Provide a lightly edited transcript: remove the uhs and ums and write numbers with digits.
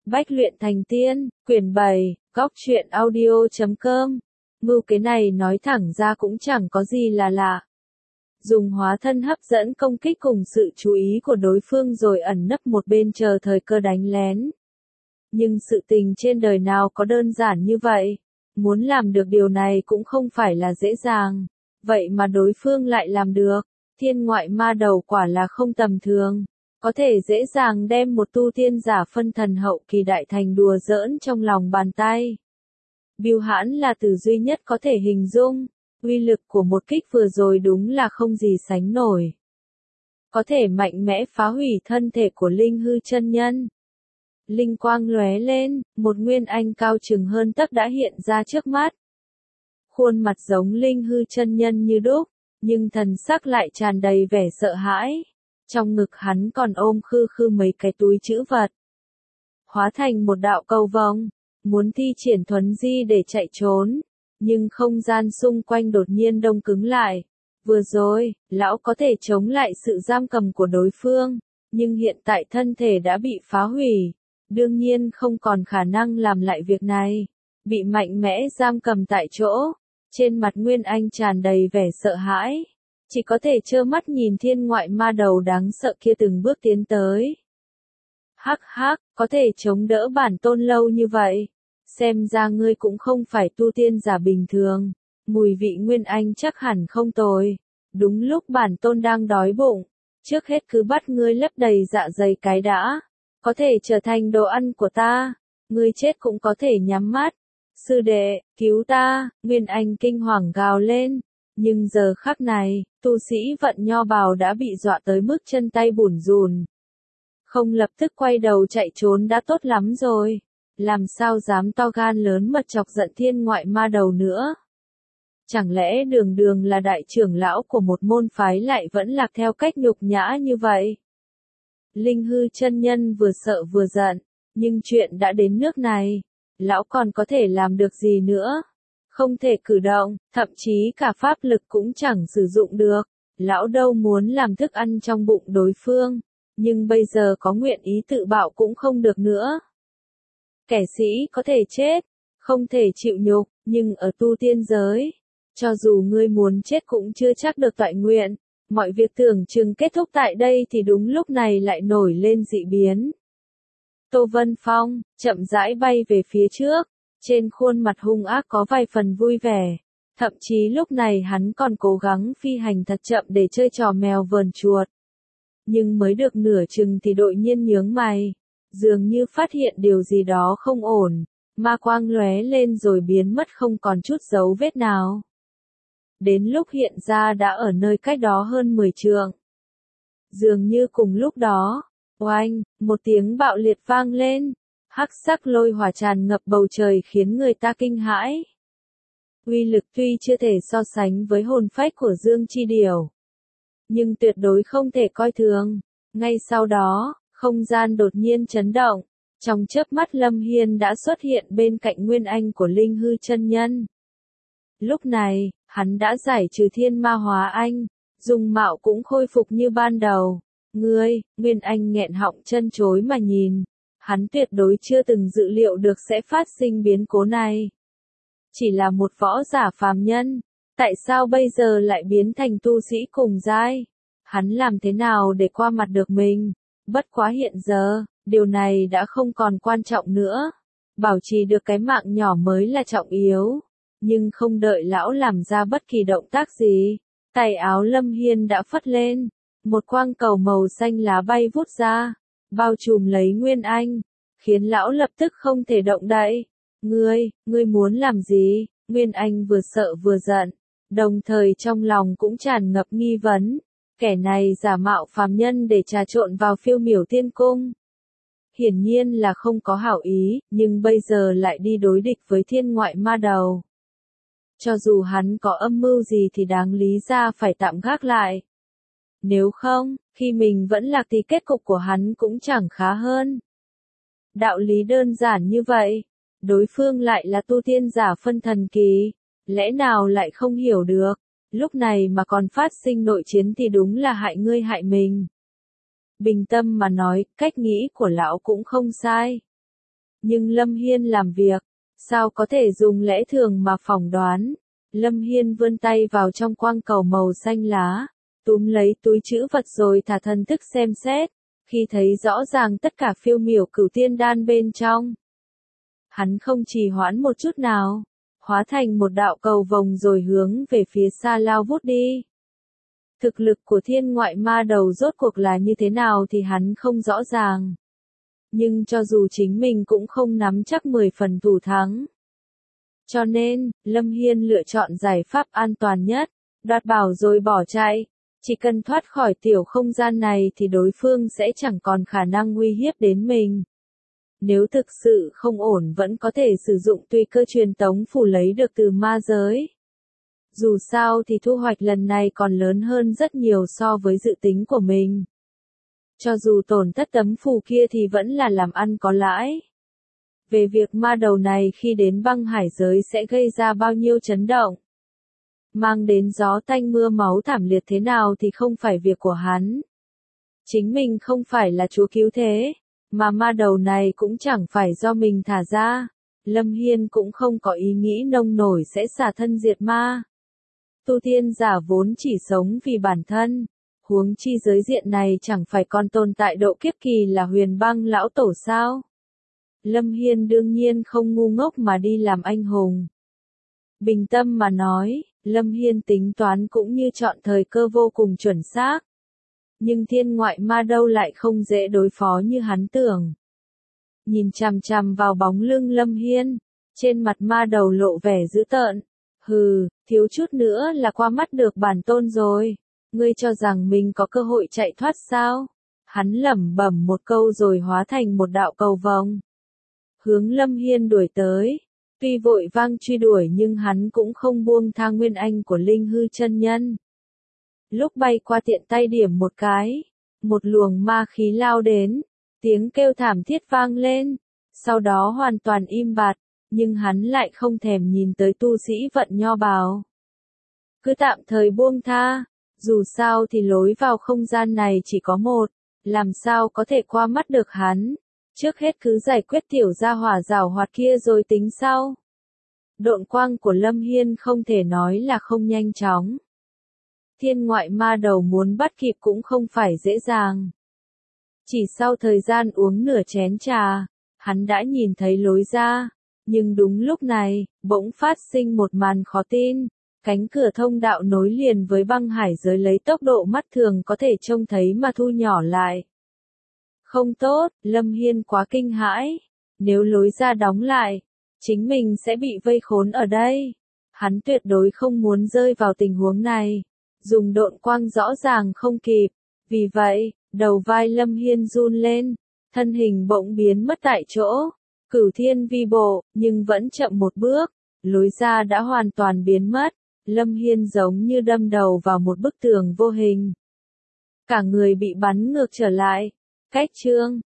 Bách luyện thành tiên, quyển 7, góc truyện audio.com. Mưu kế này nói thẳng ra cũng chẳng có gì là lạ. Dùng hóa thân hấp dẫn công kích cùng sự chú ý của đối phương rồi ẩn nấp một bên chờ thời cơ đánh lén. Nhưng sự tình trên đời nào có đơn giản như vậy, muốn làm được điều này cũng không phải là dễ dàng. Vậy mà đối phương lại làm được, thiên ngoại ma đầu quả là không tầm thường. Có thể dễ dàng đem một tu tiên giả phân thần hậu kỳ đại thành đùa giỡn trong lòng bàn tay. Bưu hãn là từ duy nhất có thể hình dung, uy lực của một kích vừa rồi đúng là không gì sánh nổi. Có thể mạnh mẽ phá hủy thân thể của Linh Hư chân nhân. Linh quang lóe lên, một nguyên anh cao chừng hơn tấc đã hiện ra trước mắt. Khuôn mặt giống Linh Hư chân nhân như đúc, nhưng thần sắc lại tràn đầy vẻ sợ hãi. Trong ngực hắn còn ôm khư khư mấy cái túi trữ vật. Hóa thành một đạo cầu vồng, muốn thi triển thuấn di để chạy trốn, nhưng không gian xung quanh đột nhiên đông cứng lại. Vừa rồi, lão có thể chống lại sự giam cầm của đối phương, nhưng hiện tại thân thể đã bị phá hủy, đương nhiên không còn khả năng làm lại việc này. Bị mạnh mẽ giam cầm tại chỗ, trên mặt Nguyên Anh tràn đầy vẻ sợ hãi. Chỉ có thể trơ mắt nhìn thiên ngoại ma đầu đáng sợ kia từng bước tiến tới. Hắc hắc, có thể chống đỡ bản tôn lâu như vậy. Xem ra ngươi cũng không phải tu tiên giả bình thường. Mùi vị Nguyên Anh chắc hẳn không tồi. Đúng lúc bản tôn đang đói bụng. Trước hết cứ bắt ngươi lấp đầy dạ dày cái đã. Có thể trở thành đồ ăn của ta. Ngươi chết cũng có thể nhắm mắt. Sư đệ, cứu ta, Nguyên Anh kinh hoàng gào lên. Nhưng giờ khắc này, tu sĩ vận nho bào đã bị dọa tới mức chân tay bủn rủn. Không lập tức quay đầu chạy trốn đã tốt lắm rồi. Làm sao dám to gan lớn mật chọc giận thiên ngoại ma đầu nữa. Chẳng lẽ đường đường là đại trưởng lão của một môn phái lại vẫn lạc theo cách nhục nhã như vậy? Linh Hư chân nhân vừa sợ vừa giận, nhưng chuyện đã đến nước này, lão còn có thể làm được gì nữa? Không thể cử động, thậm chí cả pháp lực cũng chẳng sử dụng được. Lão đâu muốn làm thức ăn trong bụng đối phương, nhưng bây giờ có nguyện ý tự bạo cũng không được nữa. Kẻ sĩ có thể chết, không thể chịu nhục, nhưng ở tu tiên giới, cho dù ngươi muốn chết cũng chưa chắc được toại nguyện. Mọi việc tưởng chừng kết thúc tại đây thì đúng lúc này lại nổi lên dị biến. Tô Vân Phong, chậm rãi bay về phía trước. Trên khuôn mặt hung ác có vài phần vui vẻ. Thậm chí lúc này hắn còn cố gắng phi hành thật chậm để chơi trò mèo vờn chuột. Nhưng mới được nửa chừng thì đột nhiên nhướng mày. Dường như phát hiện điều gì đó không ổn. Ma quang lóe lên rồi biến mất không còn chút dấu vết nào. Đến lúc hiện ra đã ở nơi cách đó hơn 10 trượng. Dường như cùng lúc đó, oanh, một tiếng bạo liệt vang lên. Hắc sắc lôi hỏa tràn ngập bầu trời khiến người ta kinh hãi. Uy lực tuy chưa thể so sánh với hồn phách của Dương Chi Điểu, nhưng tuyệt đối không thể coi thường. Ngay sau đó, không gian đột nhiên chấn động. Trong chớp mắt Lâm Hiên đã xuất hiện bên cạnh Nguyên Anh của Linh Hư chân nhân. Lúc này, hắn đã giải trừ thiên ma hóa anh, dung mạo cũng khôi phục như ban đầu. Ngươi, Nguyên Anh nghẹn họng chân chối mà nhìn. Hắn tuyệt đối chưa từng dự liệu được sẽ phát sinh biến cố này. Chỉ là một võ giả phàm nhân, tại sao bây giờ lại biến thành tu sĩ cùng giai? Hắn làm thế nào để qua mặt được mình? Bất quá hiện giờ, điều này đã không còn quan trọng nữa. Bảo trì được cái mạng nhỏ mới là trọng yếu. Nhưng không đợi lão làm ra bất kỳ động tác gì, tay áo Lâm Hiên đã phất lên. Một quang cầu màu xanh lá bay vút ra, bao trùm lấy Nguyên Anh, khiến lão lập tức không thể động đậy. Ngươi muốn làm gì? Nguyên Anh vừa sợ vừa giận, đồng thời trong lòng cũng tràn ngập nghi vấn. Kẻ này giả mạo phàm nhân để trà trộn vào phiêu miểu tiên cung. Hiển nhiên là không có hảo ý, nhưng bây giờ lại đi đối địch với thiên ngoại ma đầu. Cho dù hắn có âm mưu gì thì đáng lý ra phải tạm gác lại. Nếu không, khi mình vẫn lạc thì kết cục của hắn cũng chẳng khá hơn. Đạo lý đơn giản như vậy, đối phương lại là tu tiên giả phân thần kỳ, lẽ nào lại không hiểu được, lúc này mà còn phát sinh nội chiến thì đúng là hại ngươi hại mình. Bình tâm mà nói, cách nghĩ của lão cũng không sai. Nhưng Lâm Hiên làm việc, sao có thể dùng lẽ thường mà phỏng đoán. Lâm Hiên vươn tay vào trong quang cầu màu xanh lá, túm lấy túi trữ vật rồi thả thần thức xem xét, khi thấy rõ ràng tất cả phiêu miểu cửu tiên đan bên trong. Hắn không trì hoãn một chút nào, hóa thành một đạo cầu vồng rồi hướng về phía xa lao vút đi. Thực lực của thiên ngoại ma đầu rốt cuộc là như thế nào thì hắn không rõ ràng. Nhưng cho dù chính mình cũng không nắm chắc 10 phần thủ thắng. Cho nên, Lâm Hiên lựa chọn giải pháp an toàn nhất, đoạt bảo rồi bỏ chạy. Chỉ cần thoát khỏi tiểu không gian này thì đối phương sẽ chẳng còn khả năng uy hiếp đến mình. Nếu thực sự không ổn vẫn có thể sử dụng tùy cơ truyền tống phủ lấy được từ ma giới. Dù sao thì thu hoạch lần này còn lớn hơn rất nhiều so với dự tính của mình. Cho dù tổn thất tấm phù kia thì vẫn là làm ăn có lãi. Về việc ma đầu này khi đến băng hải giới sẽ gây ra bao nhiêu chấn động, mang đến gió tanh mưa máu thảm liệt thế nào thì không phải việc của hắn. Chính mình không phải là chúa cứu thế, mà ma đầu này cũng chẳng phải do mình thả ra. Lâm Hiên cũng không có ý nghĩ nông nổi sẽ xả thân diệt ma. Tu tiên giả vốn chỉ sống vì bản thân, huống chi giới diện này chẳng phải còn tồn tại độ kiếp kỳ là huyền băng lão tổ sao. Lâm Hiên đương nhiên không ngu ngốc mà đi làm anh hùng. Bình tâm mà nói, Lâm Hiên tính toán cũng như chọn thời cơ vô cùng chuẩn xác. Nhưng thiên ngoại ma đâu lại không dễ đối phó như hắn tưởng. Nhìn chằm chằm vào bóng lưng Lâm Hiên, trên mặt ma đầu lộ vẻ dữ tợn. Hừ, thiếu chút nữa là qua mắt được bản tôn rồi. Ngươi cho rằng mình có cơ hội chạy thoát sao? Hắn lẩm bẩm một câu rồi hóa thành một đạo cầu vồng. Hướng Lâm Hiên đuổi tới. Tuy vội vang truy đuổi nhưng hắn cũng không buông tha nguyên anh của Linh Hư chân nhân. Lúc bay qua tiện tay điểm một cái, một luồng ma khí lao đến, tiếng kêu thảm thiết vang lên, sau đó hoàn toàn im bặt, nhưng hắn lại không thèm nhìn tới tu sĩ vận nho bào. Cứ tạm thời buông tha, dù sao thì lối vào không gian này chỉ có một, làm sao có thể qua mắt được hắn. Trước hết cứ giải quyết tiểu gia hỏa giảo hoạt kia rồi tính sau. Độn quang của Lâm Hiên không thể nói là không nhanh chóng. Thiên ngoại ma đầu muốn bắt kịp cũng không phải dễ dàng. Chỉ sau thời gian uống nửa chén trà, hắn đã nhìn thấy lối ra. Nhưng đúng lúc này, bỗng phát sinh một màn khó tin. Cánh cửa thông đạo nối liền với băng hải giới lấy tốc độ mắt thường có thể trông thấy mà thu nhỏ lại. Không tốt, Lâm Hiên quá kinh hãi. Nếu lối ra đóng lại, chính mình sẽ bị vây khốn ở đây. Hắn tuyệt đối không muốn rơi vào tình huống này. Dùng độn quang rõ ràng không kịp. Vì vậy, đầu vai Lâm Hiên run lên. Thân hình bỗng biến mất tại chỗ. Cửu thiên vi bộ, nhưng vẫn chậm một bước. Lối ra đã hoàn toàn biến mất. Lâm Hiên giống như đâm đầu vào một bức tường vô hình. Cả người bị bắn ngược trở lại. Cách chương